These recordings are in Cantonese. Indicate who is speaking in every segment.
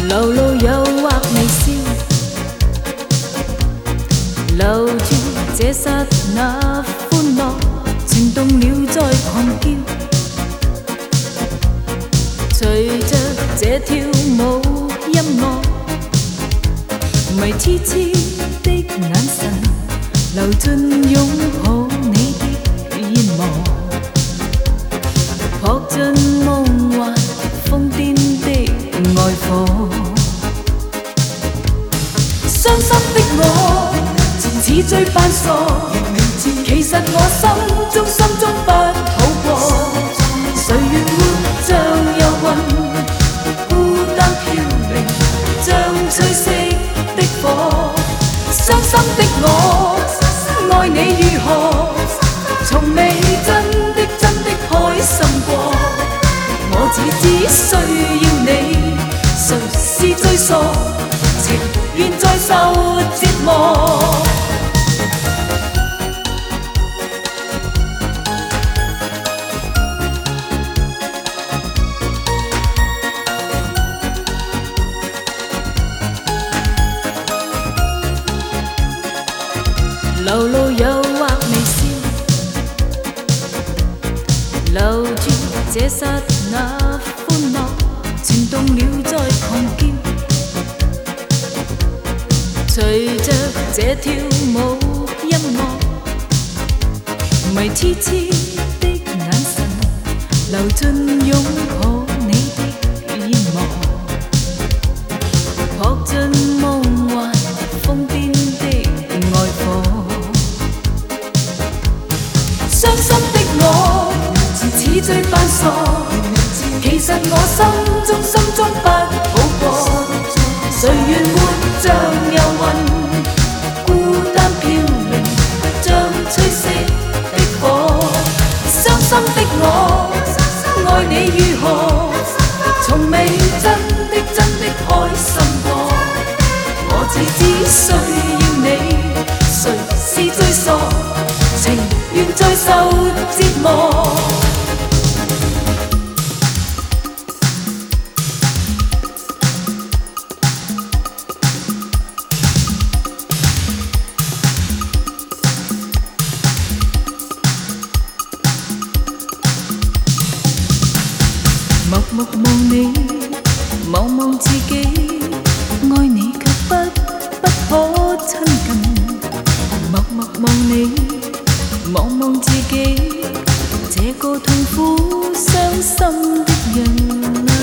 Speaker 1: 流露誘惑微笑，留住這剎那歡樂，情動了再狂叫。隨着這跳舞音樂，迷痴痴的眼神，流進擁抱你的煙幕，撲進夢幻瘋癲的愛火。傷心的我，似醉扮傻，其實我心中不好過。誰願活像遊魂，孤單飄零，像吹熄的火。傷心的我，愛你如何，從未真的開心過。我只需要你，誰是最傻，情願再受折磨。流露誘惑微笑，留住這剎那歡樂，情動了再狂叫。隨着這跳舞音樂，迷痴痴的眼神，流進擁抱你的煙幕，撲進夢幻瘋癲的愛火。傷心的我，似醉扮傻，其實我心中不好過。誰願活像遊魂，孤單飄零，像吹熄的火。傷心的我，愛你如何，從未真的開心過。我只需要你，誰是最傻，情願再受折磨。默默望你，望望自己，愛你卻不可親近。默默望你，望望自己，這個痛苦傷心的人啊。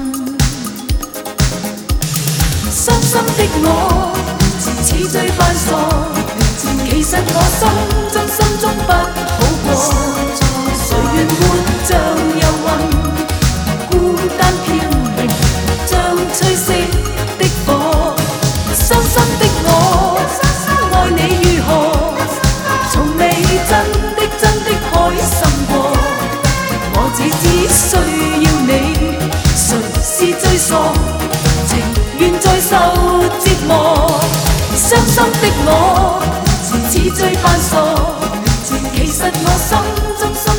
Speaker 1: 傷心的我，似醉扮傻，其實我心中不好過。誰願活像遊魂，孤單飄零，像吹熄的火。傷心的我，愛你如何，從未真的開心過。我只需要你，誰是最傻，情願再受折磨。傷心的我，似醉扮傻，其實我心中